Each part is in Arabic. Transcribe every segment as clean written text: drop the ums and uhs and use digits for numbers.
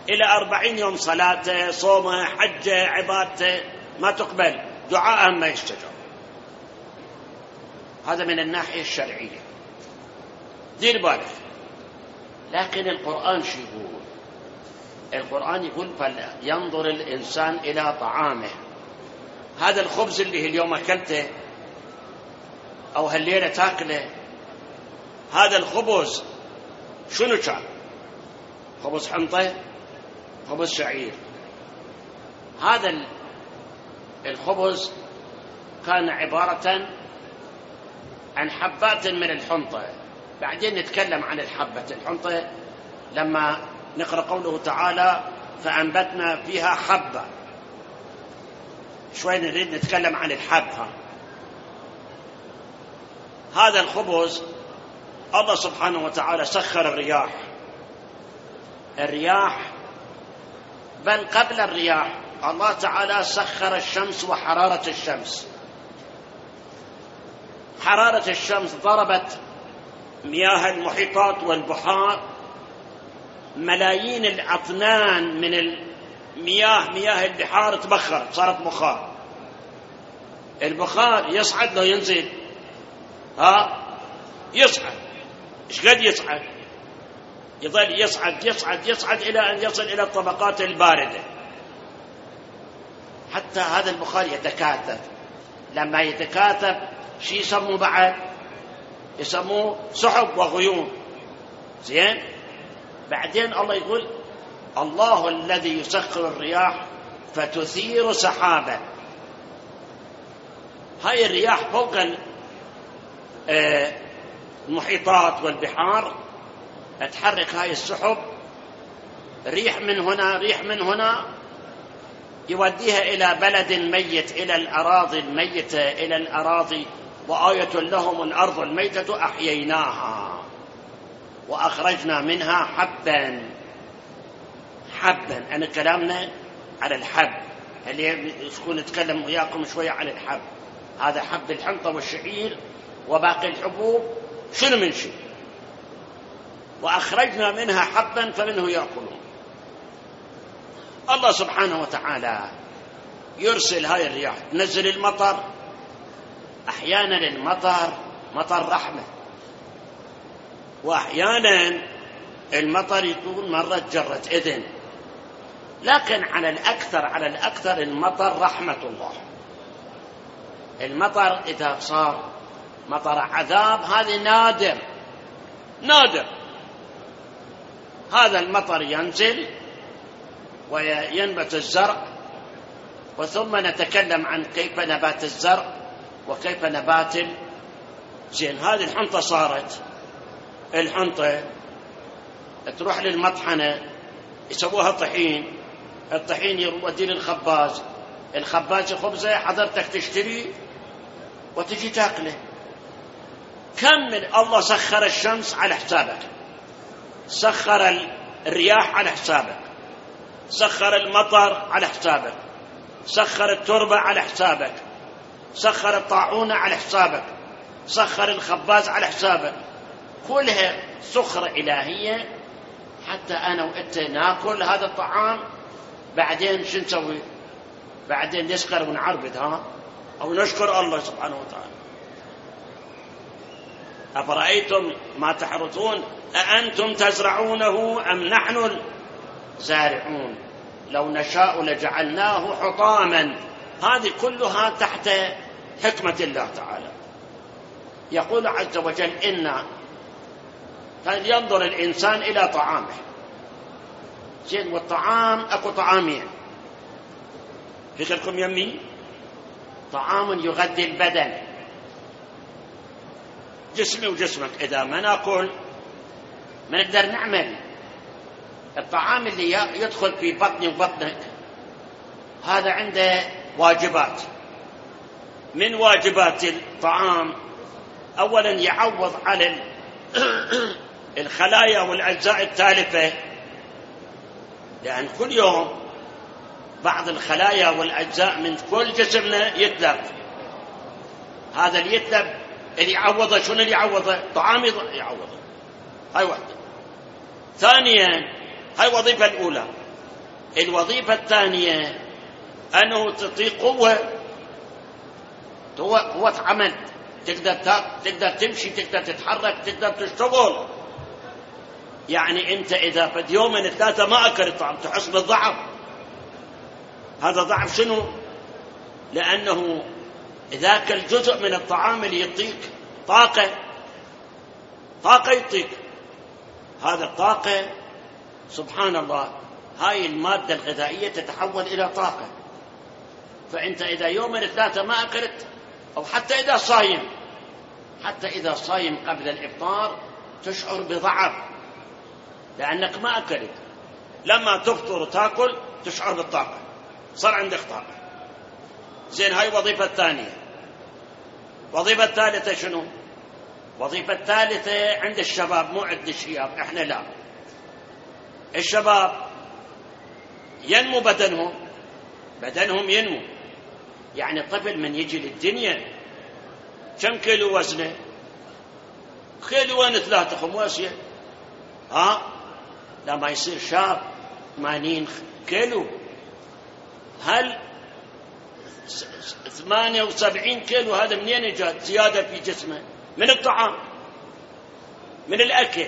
إلى 40 يوم صلاته صومه حجه عبادته ما تقبل، دعاءه ما يستجاب. هذا من الناحية الشرعية، دير بالك. لكن القرآن شو يقول؟ القرآن يقول فلينظر الإنسان إلى طعامه. هذا الخبز اللي اليوم أكلته أو هالليلة تاكله، هذا الخبز شنو كان؟ خبز حنطة، خبز شعير. هذا الخبز كان عبارة عن حبات من الحنطة. بعدين نتكلم عن الحبة الحنطة لما نقرأ قوله تعالى فأنبتنا فيها حبة. شوي نريد نتكلم عن الحبة. هذا الخبز الله سبحانه وتعالى سخر الرياح، بل قبل الرياح الله تعالى سخر الشمس وحرارة الشمس. حرارة الشمس ضربت مياه المحيطات والبحار، ملايين الأطنان من مياه البحار تبخرت، صارت بخار. البخار يصعد لو ينزل؟ يصعد. ايش قد يصعد؟ يظل يصعد إلى أن يصل إلى الطبقات الباردة. حتى هذا البخار يتكاثف. لما يتكاثف شي يسموه بعد؟ يسموه سحب وغيوم. زين؟ بعدين الله يقول الله الذي يسخر الرياح فتثير سحابا. هاي الرياح فوق المحيطات والبحار تحرك هاي السحب، ريح من هنا ريح من هنا، يوديها إلى بلد ميت، إلى الأراضي الميتة، إلى الأراضي. وآية لهم الأرض الميتة أحييناها وأخرجنا منها حبا. أنا كلامنا على الحب، اللي يكون نتكلم وياكم شوية عن الحب. هذا حب الحنطة والشعير وباقي الحبوب شنو من شيء. وأخرجنا منها حبا فمنه يأكلون. الله سبحانه وتعالى يرسل هاي الرياح تنزل المطر. أحيانا المطر مطر رحمة، وأحيانا المطر يكون مرة جرة إذن. لكن على الأكثر المطر رحمة الله. المطر إذا صار مطر عذاب هذا نادر. هذا المطر ينزل وينبت الزرع، وثم نتكلم عن كيف نبات الزرع وكيف نبات زين. هذه الحنطة صارت الحنطة تروح للمطحنة يسووها طحين، الطحين يودي للخباز، الخباز خبزة حضرتك تشتري وتجي تاكله. كم من الله سخر الشمس على حسابك، سخر الرياح على حسابك، سخر المطر على حسابك، سخر التربة على حسابك، سخر الطاعون على حسابك، سخر الخباز على حسابك. كلها سخرة إلهية حتى أنا وأنت ناكل هذا الطعام. بعدين شو نسوي؟ بعدين نسكر ونعربد أو نشكر الله سبحانه وتعالى. أفرأيتم ما تحرثون أأنتم تزرعونه أم نحن الزارعون لو نشاء لجعلناه حطاما. هذه كلها تحت حكمة الله تعالى. يقول عز وجل إن فلينظر الإنسان إلى طعامه. زين، والطعام أكو طعامين فكركم يمي. طعام يغذي البدن، جسمي وجسمك. إذا ما ناكل ما نقدر نعمل. الطعام اللي يدخل في بطني وبطنك هذا عنده واجبات. من واجبات الطعام أولا يعوض على الخلايا والأجزاء التالفة، لأن كل يوم بعض الخلايا والأجزاء من كل جسمنا يتلف. هذا اللي يتلف اللي يعوضه شنو اللي يعوضه؟ طعام يعوضه. هاي واحدة. ثانيا هاي وظيفة الأولى الوظيفة الثانية أنه تعطيك قوة عمل، تقدر تمشي، تقدر تتحرك، تقدر تشتغل. يعني أنت إذا في يومين 3 ما أكلت طعام تحس بالضعف. هذا ضعف شنو؟ لأنه ذاك الجزء من الطعام اللي يعطيك طاقة يعطيك، هذا الطاقة سبحان الله هاي المادة الغذائية تتحول إلى طاقة. فأنت إذا يومين 3 ما أكلت، أو حتى إذا صايم قبل الإفطار تشعر بضعف لأنك ما أكلت. لما تفطر وتأكل تشعر بالطاقة، صار عندك طاقة. زين، هاي وظيفة الثانية. وظيفة الثالثة شنو؟ وظيفة الثالثة عند الشباب، مو عند الشياب، إحنا لا. الشباب ينمو بدنهم ينمو. يعني الطفل من يجي للدنيا كم كيلو وزنه؟ كيلوين 3 خماسية. لما يصير شاب 80 كيلو. هل 78 كيلو هذا منين جاء زيادة في جسمه؟ من الطعام، من الأكل.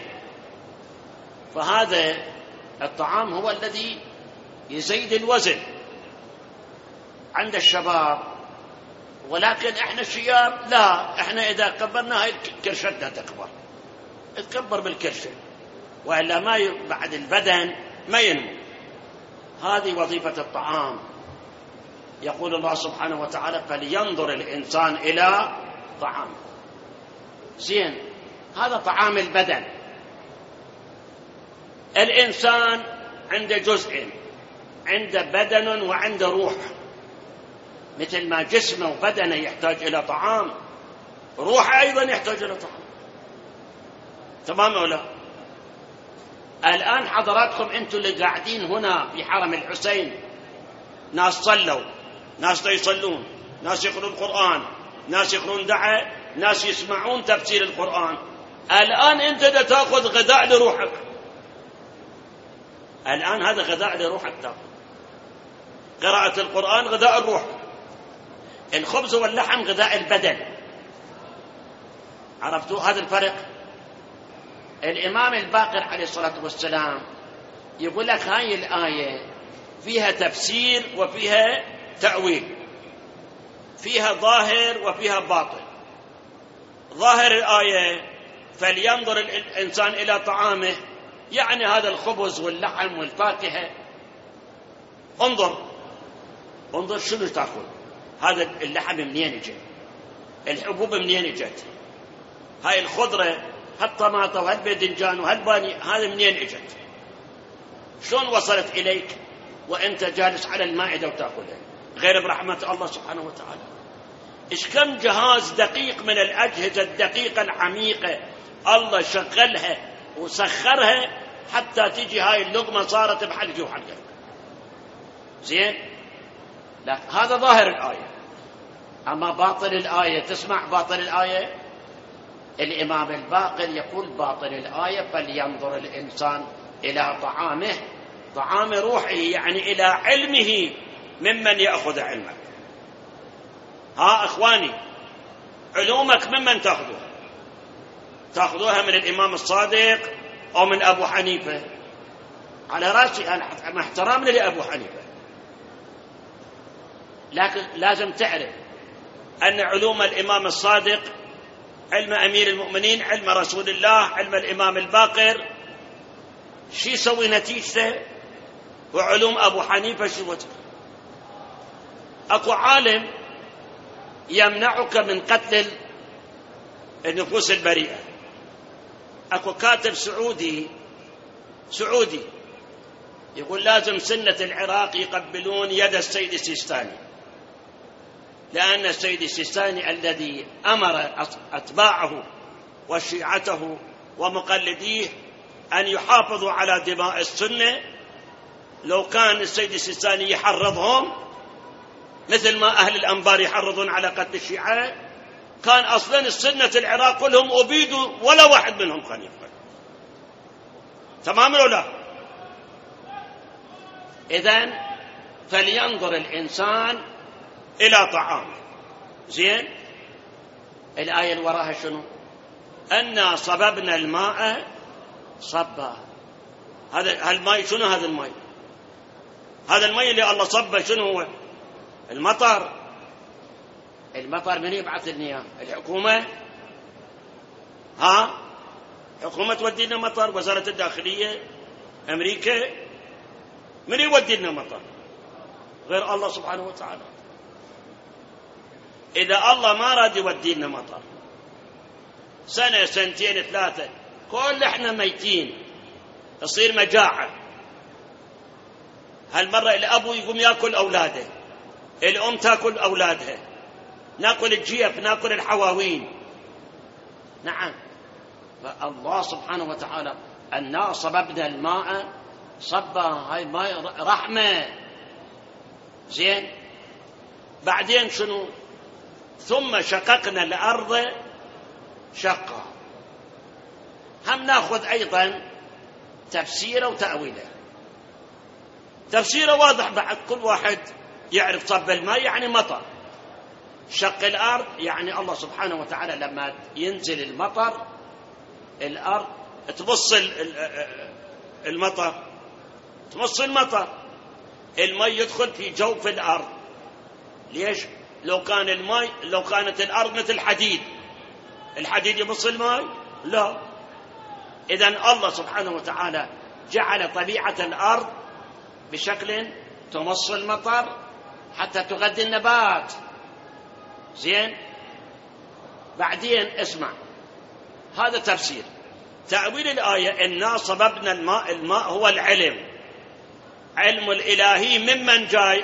فهذا الطعام هو الذي يزيد الوزن عند الشباب. ولكن احنا الشياب لا، احنا اذا كبرنا هاي كرشتنا تكبر بالكرشة، وإلا ما بعد البدن ما ينمو. هذه وظيفة الطعام. يقول الله سبحانه وتعالى فلينظر الإنسان إلى طعامه. زين، هذا طعام البدن. الإنسان عنده جزئين، عنده بدن وعنده روح. مثل ما جسمه وبدنه يحتاج إلى طعام، روحه أيضا يحتاج إلى طعام. تمام ولا؟ الآن حضراتكم أنتم اللي قاعدين هنا في حرم الحسين، ناس صلوا، ناس يصلون، ناس يقرؤون القرآن، ناس يقرؤون دعاء، ناس يسمعون تفسير القرآن. الآن أنت تأخذ غذاء لروحك. الآن هذا غذاء لروحك تأخذ. قراءة القرآن غذاء الروح، الخبز واللحم غذاء البدن. عرفتوا هذا الفرق؟ الإمام الباقر عليه الصلاة والسلام يقول لك هاي الآية فيها تفسير وفيها تأويل، فيها ظاهر وفيها باطن. ظاهر الآية فلينظر الإنسان إلى طعامه، يعني هذا الخبز واللحم والفاكهة. انظر شنو تأكل. هذا اللحم منين اجى؟ الحبوب منين اجت؟ هاي الخضرة هالطماطة وهالباذنجان وهالباني هذا منين اجت؟ شلون وصلت إليك وأنت جالس على المائدة وتأكلها؟ غير برحمة الله سبحانه وتعالى. إيش كم جهاز دقيق من الأجهزة الدقيقة العميقة الله شغلها وسخرها حتى تجي هاي اللقمة صارت بحلقي وحلقك. زين؟ لا، هذا ظاهر الآية. أما باطن الآية، تسمع باطن الآية؟ الإمام الباقر يقول باطن الآية فلينظر الإنسان إلى طعامه، طعام روحه، يعني إلى علمه ممن يأخذ علمك. أخواني، علومك ممن تأخذوها من الإمام الصادق أو من أبو حنيفة؟ على رأسي أنا مع احترامي لأبو حنيفة، لكن لازم تعرف أن علوم الإمام الصادق علم أمير المؤمنين، علم رسول الله، علم الإمام الباقر، شو يسوي نتيجته؟ وعلوم أبو حنيفة شو وجه؟ أكو عالم يمنعك من قتل النفوس البريئة. أكو كاتب سعودي يقول لازم سنة العراق يقبلون يد السيد السيستاني، لأن السيد السيستاني الذي أمر أتباعه وشيعته ومقلديه أن يحافظوا على دماء السنة، لو كان السيد السيستاني يحرضهم مثل ما أهل الأنبار يحرضون على قتل الشيعة، كان أصلا السنة العراق كلهم أبيدوا ولا واحد منهم كان يقتل. تمام ولا لا؟ إذن فلينظر الإنسان إلى طعامه. زين، الآية اللي وراها شنو؟ أنا صببنا الماء صبا. هذا الماء شنو؟ هذا الماء، هذا الماء اللي الله صبه شنو هو؟ المطر. المطر من يبعث لنا اياه؟ الحكومة. حكومة تودي لنا مطر، وزارة الداخلية، أمريكا. من يودي لنا مطر غير الله سبحانه وتعالى؟ إذا الله ما راد يودي لنا مطر سنة سنتين ثلاثة كل احنا ميتين، تصير مجاعة. هالمرة الأبو يقوم يأكل أولاده، الأم تأكل أولادها، نأكل الجيف، نأكل الحواوين. نعم، فالله سبحانه وتعالى أنا صببنا الماء صبا، هاي ماء رحمة. زين، بعدين شنو؟ ثم شققنا الأرض شقا. هم ناخذ أيضا تفسيره وتأويله. تفسيره واضح بعد، كل واحد يعرف. صب الماء يعني مطر، شق الأرض يعني الله سبحانه وتعالى لما ينزل المطر الأرض تبص المطر، تبص المطر، الماء يدخل في جوف الأرض. ليش؟ لو كانت الأرض مثل الحديد يبص الماء؟ لا. إذن الله سبحانه وتعالى جعل طبيعة الأرض بشكل تمص المطر حتى تغذي النبات. زين، بعدين اسمع، هذا تفسير. تأويل الآية إنا صببنا الماء هو العلم، علم الإلهي. ممن جاي؟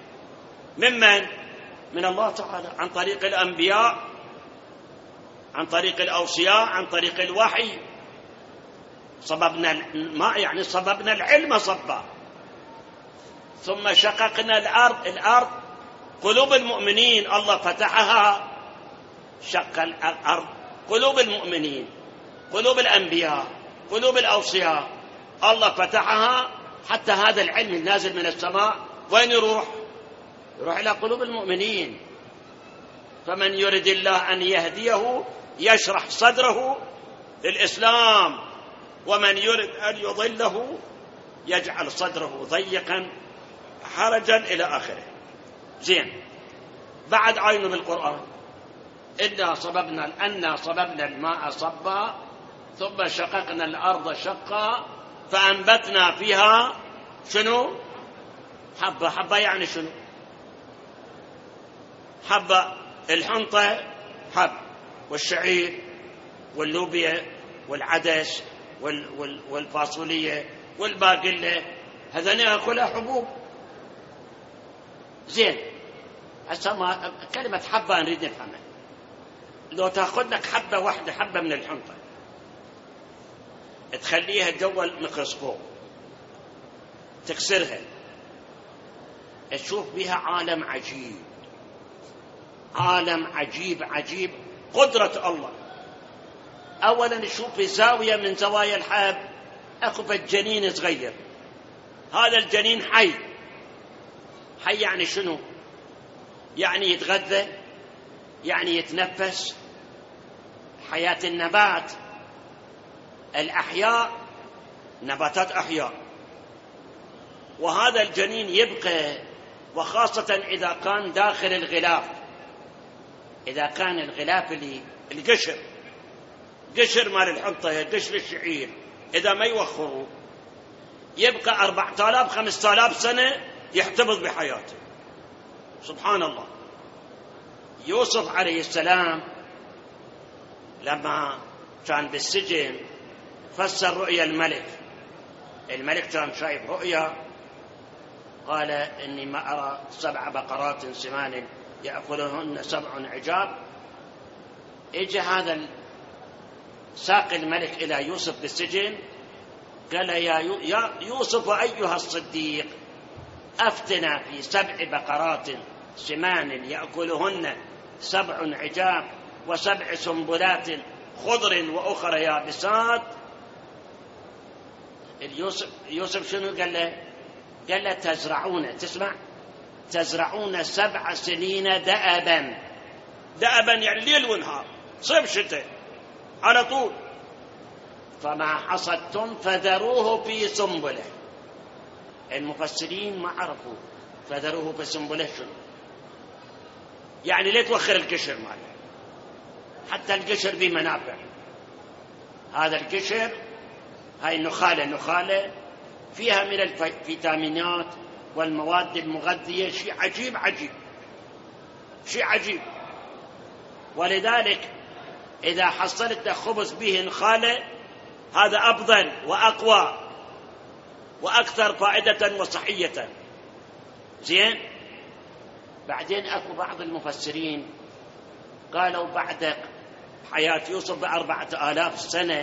من الله تعالى، عن طريق الأنبياء، عن طريق الأوصياء، عن طريق الوحي. صببنا الماء يعني صببنا العلم صبا. ثم شققنا الأرض قلوب المؤمنين، الله فتحها، شق الأرض قلوب المؤمنين، قلوب الأنبياء، قلوب الأوصياء، الله فتحها حتى هذا العلم النازل من السماء وين يروح إلى قلوب المؤمنين. فمن يرد الله أن يهديه يشرح صدره للإسلام، ومن يرد أن يضله يجعل صدره ضيقا حرجا إلى آخره. زين، بعد عينه بالقرآن أنا صببنا الماء صبا ثم شققنا الأرض شقا فأنبتنا فيها شنو؟ حبة يعني شنو؟ حبة الحنطة حب، والشعير واللوبيا والعدس والفاصولية والباقلة، هذا كلها حبوب. زين، هسه كلمة حبة نريد نفهمها. لو تأخذ لك حبة واحدة، حبة من الحنطة، تخليها جوا الميكروسكوب، تكسرها، تشوف بها عالم عجيب قدرة الله. أولا نشوف في زاوية من زوايا الحب أكو جنين صغير، هذا الجنين حي يعني شنو؟ يعني يتغذى، يعني يتنفس، حياة النبات. الأحياء نباتات أحياء، وهذا الجنين يبقى، وخاصة إذا كان داخل الغلاف. إذا كان الغلاف القشر مال الحنطة، قشر الشعير، إذا ما يوخروا يبقى 4000 5000 سنة يحتفظ بحياته. سبحان الله. يوسف عليه السلام لما كان بالسجن فسر رؤيا الملك كان شايف رؤيا، قال إني ما أرى 7 بقرات سمان يأكلهن 7 عجاب. إجا هذا ساق الملك إلى يوسف بالسجن، قال يا يوسف أيها الصديق، أفتنا في 7 بقرات سمان يأكلهن 7 عجاب و7 سنبلات خضر وأخرى يابسات. يوسف شنو قال له؟ قال له تزرعون، تسمع، تزرعون 7 سنين دأبا. دأبا يعني ليل ونهار، صيف شتاء على طول. فما حصدتم فذروه في سنبله. المفسرين ما عرفوا فذروه في سنبله شنو يعني. ليه توخر القشر ماله؟ حتى القشر به منافع. هذا القشر، هاي النخالة فيها من الفيتامينات والمواد المغذية شيء عجيب عجيب، شيء عجيب. ولذلك إذا حصلت خبز به نخالة هذا أفضل وأقوى وأكثر فائدة وصحية. زين. بعدين أكو بعض المفسرين قالوا بعد حياة يوسف ب4000 سنة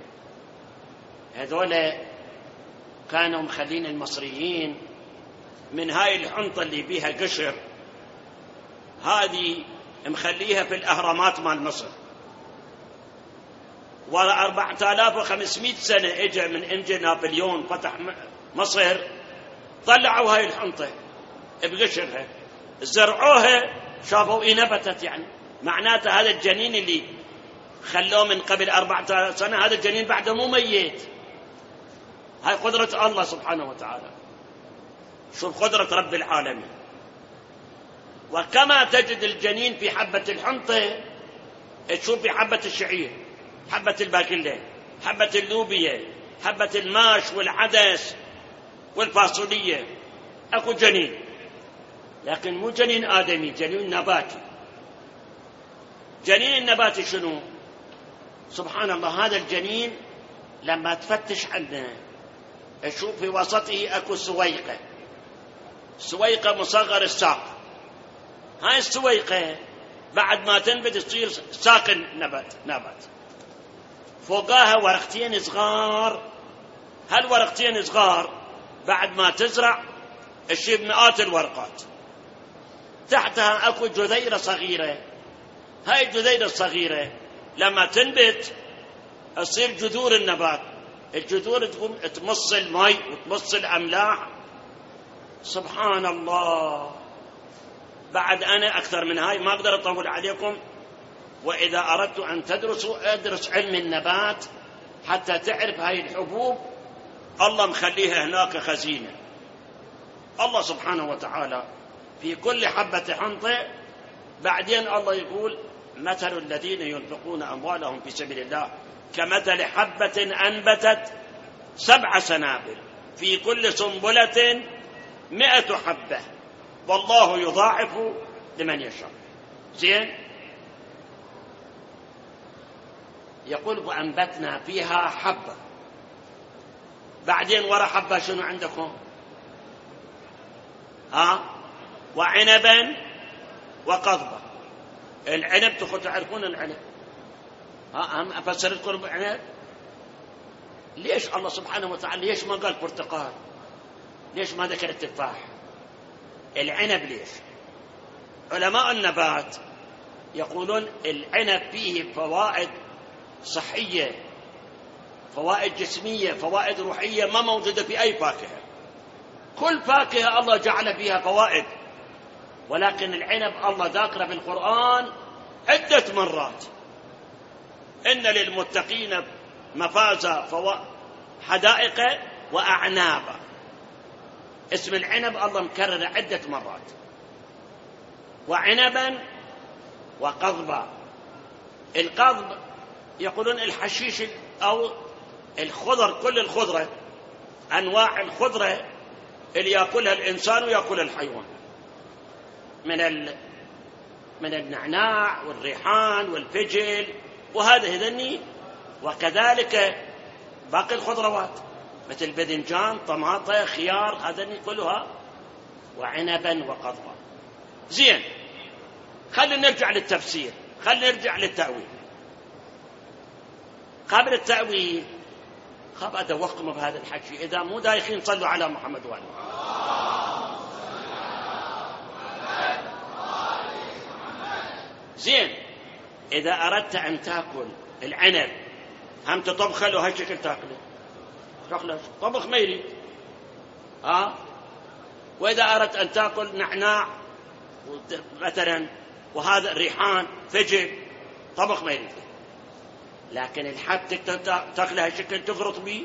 هذول كانوا مخلين المصريين من هاي الحنطة اللي بيها قشر، هذه مخليها في الأهرامات مال مصر. ورا 4500 سنة اجى من انجي نابليون فتح مصر، طلعوا هاي الحنطة بقشرها، زرعوها، شافوا ايه نبتت. يعني معناته هذا الجنين اللي خلوه من قبل 4000 سنة هذا الجنين بعده مو ميت. هاي قدرة الله سبحانه وتعالى. شوف قدرة رب العالمين. وكما تجد الجنين في حبة الحنطة تشوف في حبة الشعير، حبة الباقلة، حبة اللوبية، حبة الماش والعدس والفاصولية. أكو جنين، لكن مو جنين آدمي، جنين نباتي. جنين النباتي شنو؟ سبحان الله. هذا الجنين لما تفتش عنه تشوف في وسطه أكو سويقة، سويقة مصغر الساق. هاي السويقة بعد ما تنبت تصير ساق نبات. فوقها ورقتين صغار. هالورقتين صغار بعد ما تزرع تشيب مئات الورقات. تحتها أكو جذيرة صغيرة. هاي الجذيرة الصغيرة لما تنبت تصير جذور النبات. الجذور تقوم تمص الماء وتمص الأملاح. سبحان الله. بعد أنا أكثر من هاي ما أقدر أطول عليكم. وإذا أردت أن تدرسوا أدرس علم النبات حتى تعرف هاي الحبوب الله مخليها هناك خزينة. الله سبحانه وتعالى في كل حبة حنطة. بعدين الله يقول مثل الذين ينفقون أموالهم في سبيل الله كمثل حبة أنبتت 7 سنابل في كل سنبلة 100 حبة والله يضاعف لمن يشاء. زين. يقول وأنبتنا فيها حبة. بعدين ورا حبة شنو عندكم؟ وعنبا وقضبا. العنب تعرفون العنب. هم أفسر لكم العنب. ليش الله سبحانه وتعالى ليش ما قال برتقال؟ ليش ما ذكر التفاح؟ العنب ليش؟ علماء النبات يقولون العنب فيه فوائد صحية، فوائد جسمية، فوائد روحية ما موجودة في أي فاكهة. كل فاكهة الله جعل فيها فوائد، ولكن العنب الله ذاكره في القرآن عدة مرات. إن للمتقين مفازا حدائق وأعنابا. اسم العنب الله مكرر عدة مرات. وعنبا وقضبا. القضب يقولون الحشيش أو الخضر، كل الخضرة، أنواع الخضرة اللي يأكلها الإنسان ويأكلها الحيوان، من النعناع والريحان والفجل وهذا هذني. وكذلك باقي الخضروات مثل باذنجان، طماطة، خيار، هذني كلها. وعنبا وقضبا. زين. خلينا نرجع للتفسير، خلينا نرجع للتأويل. قبل التأويل خاب أدوقكم بهذا الحكي. إذا مو دايخين صلوا على محمد وآله. زين. إذا أردت أن تأكل العنب هم تطبخ له هالشكل تأكله طبخ ما يريد. وإذا أردت أن تأكل نعناع مثلا وهذا الريحان فجل طبخ ما يريد. لكن الحب تاكلها شكل تفرط به.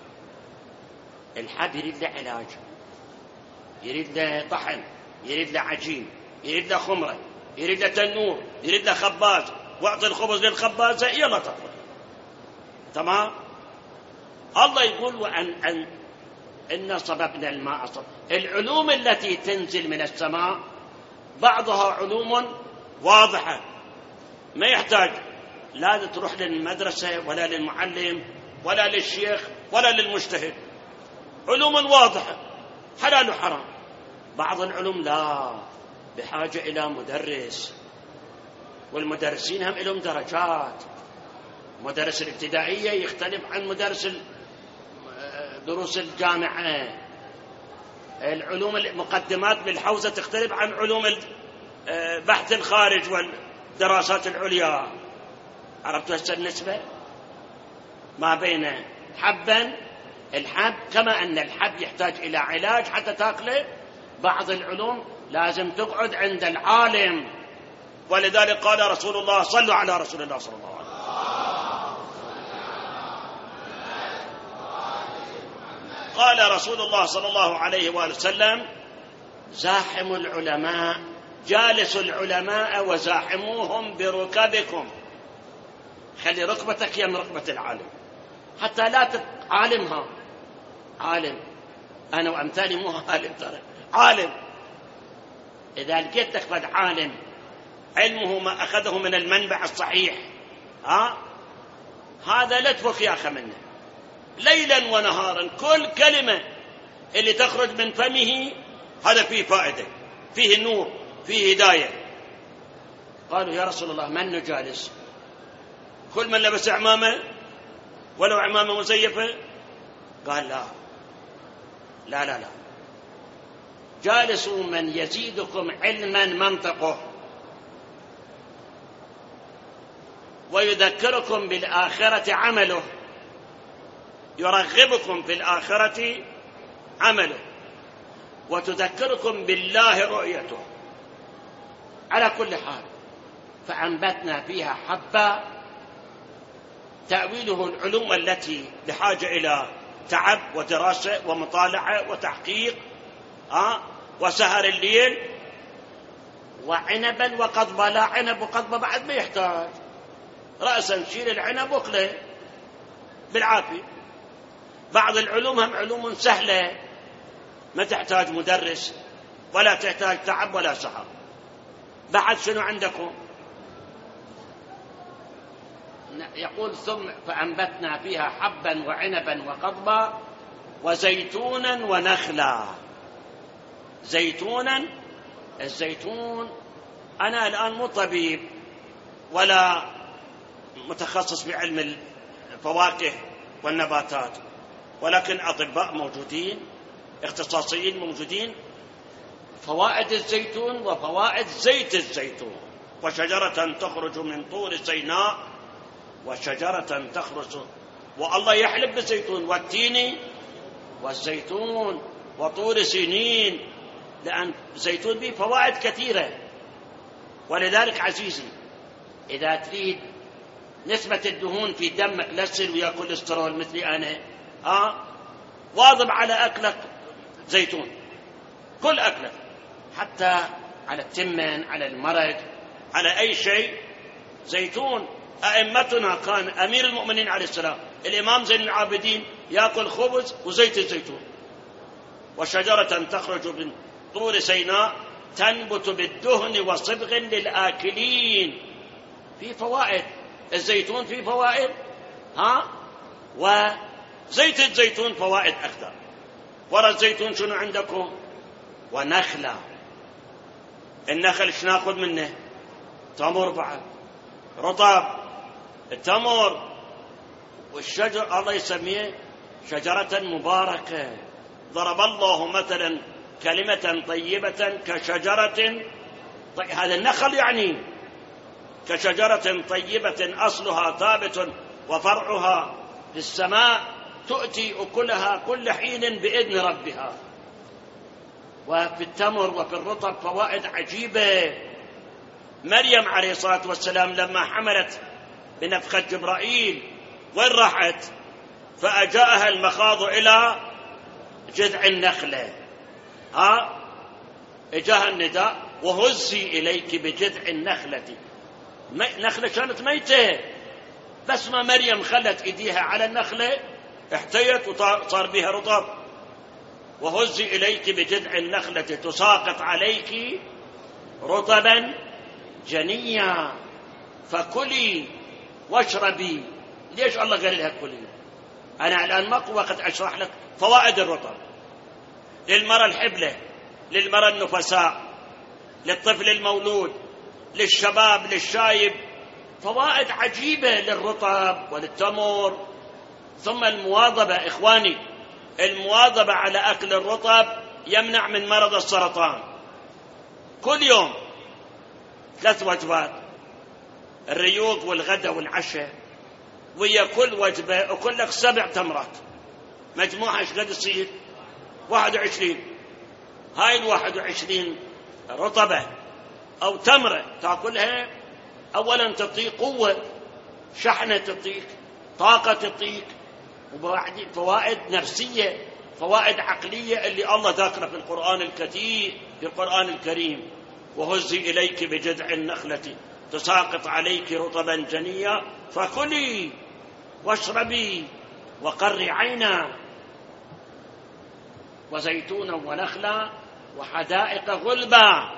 الحب يريد له علاج، يريد له طحن، يريد له عجين، يريد له خمرة، يريد له تنور، يريد له خباز، واعطي الخبز للخبازة يلا تاكل. تمام. الله يقول إن صببنا الماء صب. العلوم التي تنزل من السماء بعضها علوم واضحة ما يحتاج لا تروح للمدرسة ولا للمعلم ولا للشيخ ولا للمجتهد، علوم واضحة حلال وحرام. بعض العلوم لا، بحاجة إلى مدرس، والمدرسين هم لهم درجات. مدرس الابتدائية يختلف عن مدرس دروس الجامعة. العلوم المقدمات بالحوزة تختلف عن علوم بحث الخارج والدراسات العليا. عرفتوا هسه النسبة ما بين حبا الحب، كما أن الحب يحتاج إلى علاج حتى تأكله، بعض العلوم لازم تقعد عند العالم. ولذلك قال رسول الله صلوا على رسول الله صلى الله عليه وسلم. قال رسول الله صلى الله عليه وآله وسلم زاحموا العلماء، جالسوا العلماء وزاحموهم بركبكم. خلي ركبتك يم ركبة العالم حتى لا عالمها عالم. أنا وأمثالي مو عالم، ترى عالم. إذا لقيت لك عالم علمه ما أخذه من المنبع الصحيح، هذا لا تفك يا أخي منه ليلا ونهارا. كل كلمة اللي تخرج من فمه هذا فيه فائدة، فيه نور، فيه هداية. قالوا يا رسول الله من نجالس؟ كل من لبس عمامة ولو عمامة مزيفة؟ قال لا لا لا لا، جالسوا من يزيدكم علما منطقه ويذكركم بالآخرة عمله، يرغبكم في الآخرة عمله، وتذكركم بالله رؤيته. على كل حال فأنبتنا فيها حبا تأويله العلوم التي بحاجة إلى تعب ودراسة ومطالعة وتحقيق وسهر الليل، وعنبا وقضبا. لا عنب وقضبا بعد ما يحتاج، رأسا شيل العنب وكله بالعافية. بعض العلوم هم علوم سهلة ما تحتاج مدرس ولا تحتاج تعب ولا سهر. بعد شنو عندكم؟ يقول ثم فأنبتنا فيها حبا وعنبا وقضبا وزيتونا ونخلا. زيتونا، الزيتون أنا الآن مو طبيب ولا متخصص بعلم الفواكه والنباتات، ولكن أطباء موجودين، اختصاصيين موجودين. فوائد الزيتون وفوائد زيت الزيتون. وشجرة تخرج من طور سيناء، وشجرة تخرج، والله يحلب بالزيتون والتين والزيتون وطور سينين، لأن الزيتون به فوائد كثيرة. ولذلك عزيزي إذا تريد نسبة الدهون في دمك لا تصير ويا كوليسترول مثلي أنا، واظب على أكلك زيتون، كل أكلك، حتى على التمن، على المرق، على أي شيء زيتون. أئمتنا كان أمير المؤمنين عليه السلام الإمام زين العابدين يأكل خبز وزيت الزيتون. وشجرة تخرج من طور سيناء تنبت بالدهن وصبغ للآكلين. في فوائد الزيتون، في فوائد وزيت الزيتون فوائد أكثر. ورا الزيتون شنو عندكم؟ ونخلة. النخل شنو ناخذ منه؟ تمر، بعد رطب التمر. والشجر الله يسميه شجرة مباركة. ضرب الله مثلا كلمة طيبة كشجرة هذا النخل يعني كشجرة طيبة أصلها ثابت وفرعها في السماء تؤتي أكلها كل حين بإذن ربها. وفي التمر وفي الرطب فوائد عجيبة. مريم عليه الصلاة والسلام لما حملت بنفخة جبرائيل وين راحت؟ فأجاءها المخاض إلى جذع النخلة. اجاها النداء وهزي إليك بجذع النخلة. نخلة كانت ميتة، بس ما مريم خلت إيديها على النخلة احتيت وصار بها رطب. وهزي إليك بجذع النخلة تساقط عليك رطبا جنيا فكلي واشربي. ليش الله قال لها كلي؟ أنا الآن ماكو وقت أشرح لك فوائد الرطب للمرأة الحبلة، للمرأة النفساء، للطفل المولود، للشباب، للشايب. فوائد عجيبة للرطب وللتمر. ثم المواظبة إخواني، المواظبة على أكل الرطب يمنع من مرض السرطان. كل يوم 3 وجبات، الريوق والغداء والعشاء، ويا كل وجبة أكل لك 7 تمرات، مجموعة ايش قد تصير؟ 21. هاي 21 رطبة أو تمرة تأكلها، أولا تعطيك قوة، شحنة تعطيك، طاقة تعطيك، وبعدين فوائد نفسية، فوائد عقلية اللي الله ذكرها في القرآن الكثير، في القرآن الكريم. وهزي إليك بجذع النخلة تساقط عليك رطبا جنيا فكلي واشربي وقري عينا وزيتونا ونخلا وحدائق غلبا.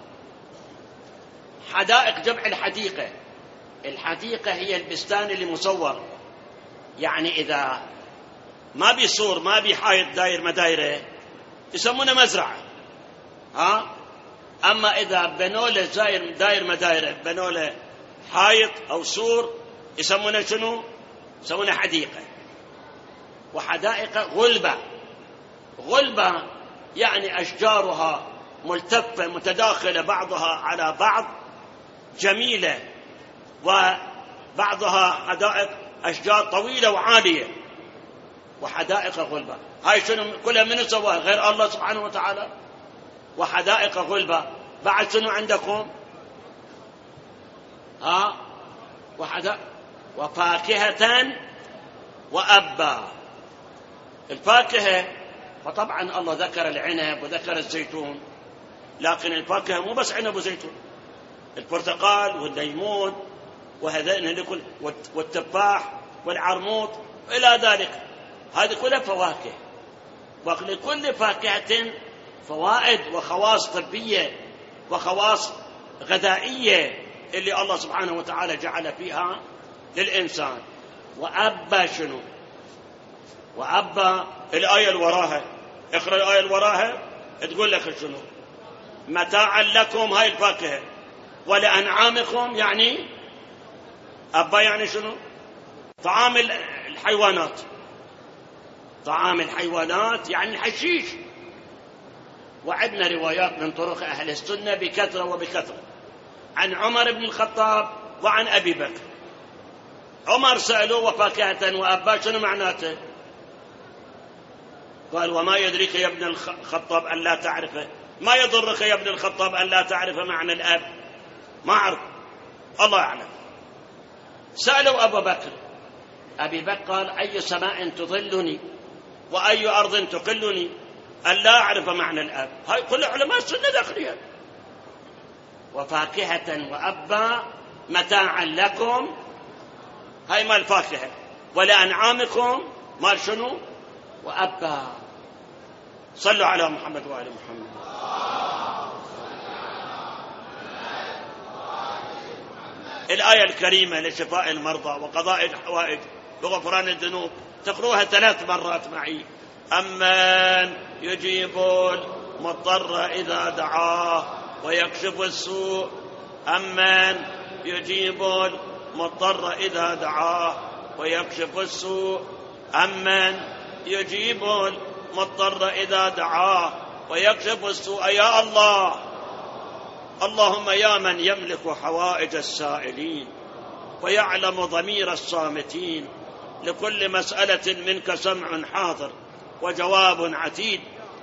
حدائق جمع الحديقة. الحديقة هي البستان اللي مصور، يعني إذا ما بيصور، ما بيحايط داير مدايرة، يسمونه مزرعة. أما إذا بنوله داير مدايرة، بنوله حايط أو سور، يسمونه شنو؟ يسمونه حديقة. وحدائق غلبة. غلبة يعني أشجارها ملتفة متداخلة بعضها على بعض، جميلة، وبعضها حدائق أشجار طويلة وعالية. وحدائق غلبة هاي شنو كلها من سواها غير الله سبحانه وتعالى؟ وحدائق غلبة. بعد شنو عندكم؟ وفاكهة وأبا. الفاكهة فطبعا الله ذكر العنب وذكر الزيتون، لكن الفاكهة مو بس عنب وزيتون، البرتقال والليمون وهذين والتفاح والعرموط إلى ذلك، هذه كلها فواكه. ولكل فاكهة فوائد وخواص طبية وخواص غذائية اللي الله سبحانه وتعالى جعل فيها للإنسان. وأبا شنو؟ وأبا الآية الوراها، اقرأ الآية الوراها تقول لك شنو؟ متاعا لكم، هاي الفاكهة، ولأنعامكم. يعني أبا يعني شنو؟ طعام الحيوانات. طعام الحيوانات يعني الحشيش. وعندنا روايات من طرق أهل السنة بكثرة وبكثرة عن عمر بن الخطاب وعن أبي بكر. عمر سألوه وفاكهة وأبا شنو معناته؟ قال وما يدريك يا ابن الخطاب أن لا تعرفه، ما يضرك يا ابن الخطاب أن لا تعرف معنى الأب، ما أعرف، الله أعلم. سألوا أبا بكر، أبي بكر قال أي سماء تظلني وأي أرض تقلني أن لا أعرف معنى الأب. هاي كل علماء السنة داخلية. وفاكهة وأبا متاعا لكم، هاي مال فاكهة، ولأنعامكم مال شنو؟ وأبا. صلوا على محمد وآل محمد. الآية الكريمة لشفاء المرضى وقضاء الحوائج وغفران الذنوب تقروها 3 مرات معي. أمن يجيب المضطر إذا دعاه ويكشف السوء. أمن يجيب المضطر إذا دعاه ويكشف السوء. أمن يجيب المضطر إذا دعاه ويكشف السوء. يا الله، اللهم يا من يملك حوائج السائلين ويعلم ضمير الصامتين، لكل مسألة منك سمع حاضر وجواب عتيد،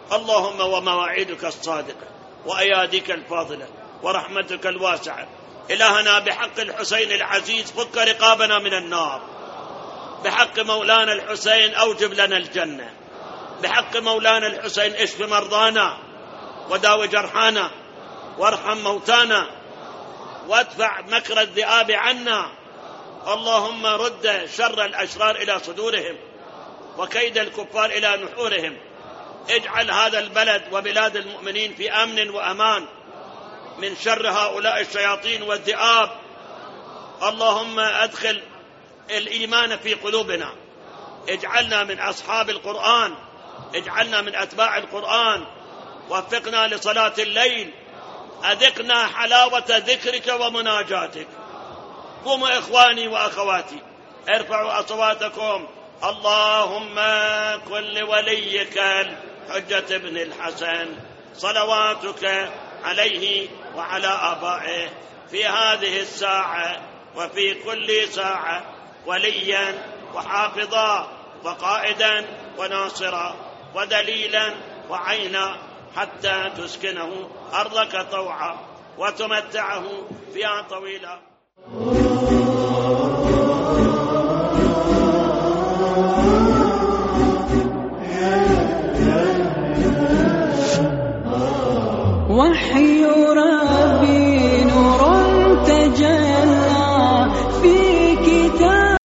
اللهم ومواعيدك الصادقة وأياديك الفاضلة ورحمتك الواسعة إلهنا بحق الحسين العزيز فك رقابنا من النار، بحق مولانا الحسين أوجب لنا الجنة، بحق مولانا الحسين اشف مرضانا وداو جرحانا وارحم موتانا وادفع مكر الذئاب عنا. اللهم رد شر الأشرار إلى صدورهم وكيد الكفار إلى نحورهم. اجعل هذا البلد وبلاد المؤمنين في أمن وأمان من شر هؤلاء الشياطين والذئاب. اللهم أدخل الإيمان في قلوبنا، اجعلنا من أصحاب القرآن، اجعلنا من أتباع القرآن، وفقنا لصلاة الليل، أذقنا حلاوة ذكرك ومناجاتك. قوموا إخواني وأخواتي ارفعوا أصواتكم. اللهم كن لوليك الحجة بن الحسن صلواتك عليه وعلى آبائه في هذه الساعة وفي كل ساعة وليا وحافظا وقائدا وناصرا ودليلا وعينا حتى تسكنه أرضك طوعا وتمتعه فيها طويلا.